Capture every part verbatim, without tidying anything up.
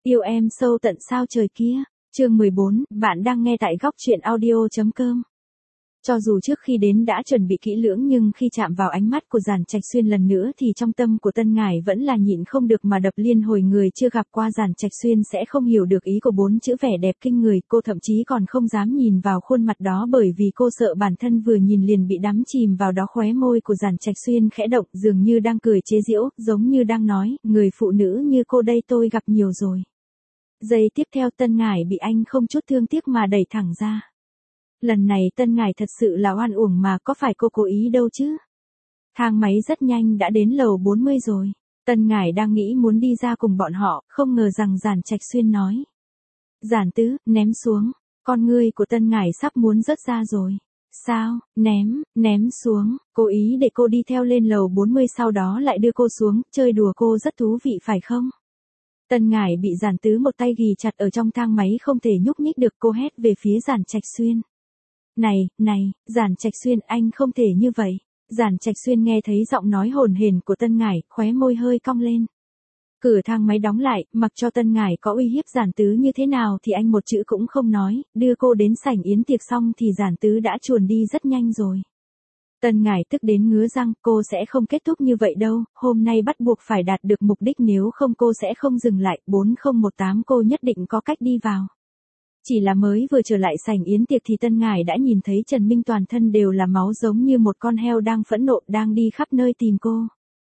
Yêu em sâu tận sao trời kia. Chương mười bốn, bạn đang nghe tại góc truyện audio chấm com. Cho dù trước khi đến đã chuẩn bị kỹ lưỡng nhưng khi chạm vào ánh mắt của Giản Trạch Xuyên lần nữa thì trong tâm của Tân Ngải vẫn là nhịn không được mà đập liên hồi. Người chưa gặp qua Giản Trạch Xuyên sẽ không hiểu được ý của bốn chữ vẻ đẹp kinh người. Cô thậm chí còn không dám nhìn vào khuôn mặt đó bởi vì cô sợ bản thân vừa nhìn liền bị đắm chìm vào đó. Khóe môi của Giản Trạch Xuyên khẽ động, dường như đang cười chế giễu, giống như đang nói, người phụ nữ như cô đây tôi gặp nhiều rồi. Giây tiếp theo Tân Ngải bị anh không chút thương tiếc mà đẩy thẳng ra. Lần này Tân Ngải thật sự là oan uổng mà, có phải cô cố ý đâu chứ? Thang máy rất nhanh đã đến lầu bốn mươi rồi. Tân Ngải đang nghĩ muốn đi ra cùng bọn họ, không ngờ rằng Giản Trạch Xuyên nói. Giản Tứ, ném xuống. Con ngươi của Tân Ngải sắp muốn rớt ra rồi. Sao, ném, ném xuống, cố ý để cô đi theo lên lầu bốn mươi sau đó lại đưa cô xuống, chơi đùa cô rất thú vị phải không? Tân Ngải bị Giản Tứ một tay ghì chặt ở trong thang máy không thể nhúc nhích được, cô hét về phía Giản Trạch Xuyên. Này, này, Giản Trạch Xuyên, anh không thể như vậy. Giản Trạch Xuyên nghe thấy giọng nói hồn hển của Tân Ngải, khóe môi hơi cong lên. Cửa thang máy đóng lại, mặc cho Tân Ngải có uy hiếp Giản Tứ như thế nào thì anh một chữ cũng không nói, đưa cô đến sảnh yến tiệc xong thì Giản Tứ đã chuồn đi rất nhanh rồi. Tân Ngải tức đến ngứa răng, cô sẽ không kết thúc như vậy đâu, hôm nay bắt buộc phải đạt được mục đích, nếu không cô sẽ không dừng lại. Bốn không một tám cô nhất định có cách đi vào. Chỉ là mới vừa trở lại sảnh yến tiệc thì Tân Ngải đã nhìn thấy Trần Minh toàn thân đều là máu, giống như một con heo đang phẫn nộ, đang đi khắp nơi tìm cô.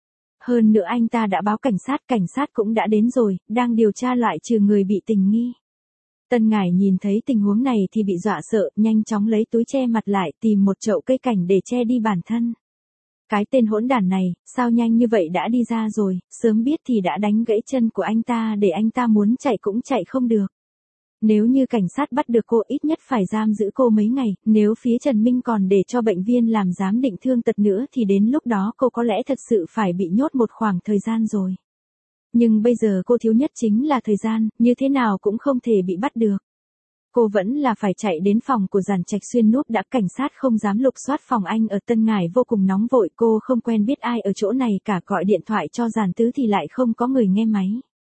Hơn nữa anh ta đã báo cảnh sát, cảnh sát cũng đã đến rồi, đang điều tra loại trừ người bị tình nghi. Tân Ngải nhìn thấy tình huống này thì bị dọa sợ, nhanh chóng lấy túi che mặt lại, tìm một chậu cây cảnh để che đi bản thân. Cái tên hỗn đản này, sao nhanh như vậy đã đi ra rồi, sớm biết thì đã đánh gãy chân của anh ta để anh ta muốn chạy cũng chạy không được. Nếu như cảnh sát bắt được cô ít nhất phải giam giữ cô mấy ngày, nếu phía Trần Minh còn để cho bệnh viên làm giám định thương tật nữa thì đến lúc đó cô có lẽ thật sự phải bị nhốt một khoảng thời gian rồi. Nhưng bây giờ cô thiếu nhất chính là thời gian, như thế nào cũng không thể bị bắt được. Cô vẫn là phải chạy đến phòng của Giản Trạch Xuyên núp đã, cảnh sát không dám lục soát phòng anh ở. Tân Ngải vô cùng nóng vội, cô không quen biết ai ở chỗ này cả, gọi điện thoại cho Giản Tứ thì lại không có người nghe máy.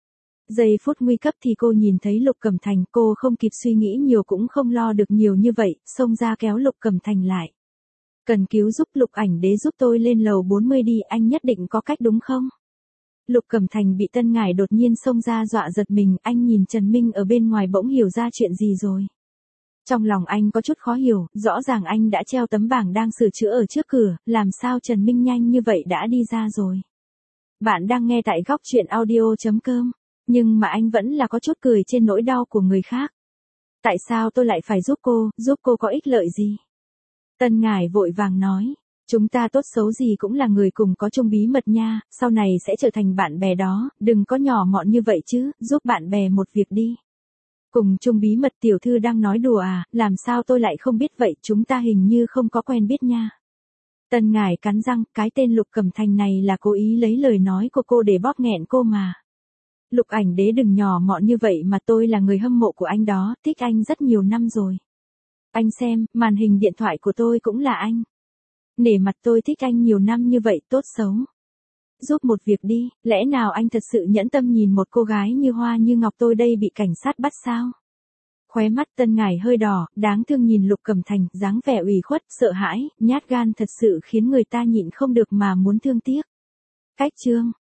Giây phút nguy cấp thì cô nhìn thấy Lục Cẩm Thành, cô không kịp suy nghĩ nhiều cũng không lo được nhiều như vậy, xông ra kéo Lục Cẩm Thành lại. Cần cứu giúp, Lục Ảnh Đế giúp tôi lên lầu bốn mươi đi, anh nhất định có cách đúng không? Lục Cẩm Thành bị Tân Ngải đột nhiên xông ra dọa giật mình, anh nhìn Trần Minh ở bên ngoài bỗng hiểu ra chuyện gì rồi. Trong lòng anh có chút khó hiểu, rõ ràng anh đã treo tấm bảng đang sửa chữa ở trước cửa, làm sao Trần Minh nhanh như vậy đã đi ra rồi. Bạn đang nghe tại góc truyện audio chấm com. Nhưng mà anh vẫn là có chút cười trên nỗi đau của người khác. Tại sao tôi lại phải giúp cô, giúp cô có ích lợi gì? Tân Ngải vội vàng nói, chúng ta tốt xấu gì cũng là người cùng có chung bí mật nha, sau này sẽ trở thành bạn bè đó, đừng có nhỏ mọn như vậy chứ, giúp bạn bè một việc đi. Cùng chung bí mật, tiểu thư đang nói đùa à, làm sao tôi lại không biết vậy, chúng ta hình như không có quen biết nha. Tân Ngải cắn răng, cái tên Lục Cẩm Thành này là cố ý lấy lời nói của cô để bóp nghẹn cô mà. Lục Ảnh Đế đừng nhỏ mọn như vậy mà, tôi là người hâm mộ của anh đó, thích anh rất nhiều năm rồi. Anh xem, màn hình điện thoại của tôi cũng là anh. Nể mặt tôi thích anh nhiều năm như vậy, tốt xấu. Giúp một việc đi, lẽ nào anh thật sự nhẫn tâm nhìn một cô gái như hoa như ngọc tôi đây bị cảnh sát bắt sao? Khóe mắt Tân Ngải hơi đỏ, đáng thương nhìn Lục Cẩm Thành, dáng vẻ ủy khuất, sợ hãi, nhát gan thật sự khiến người ta nhịn không được mà muốn thương tiếc. Cách chương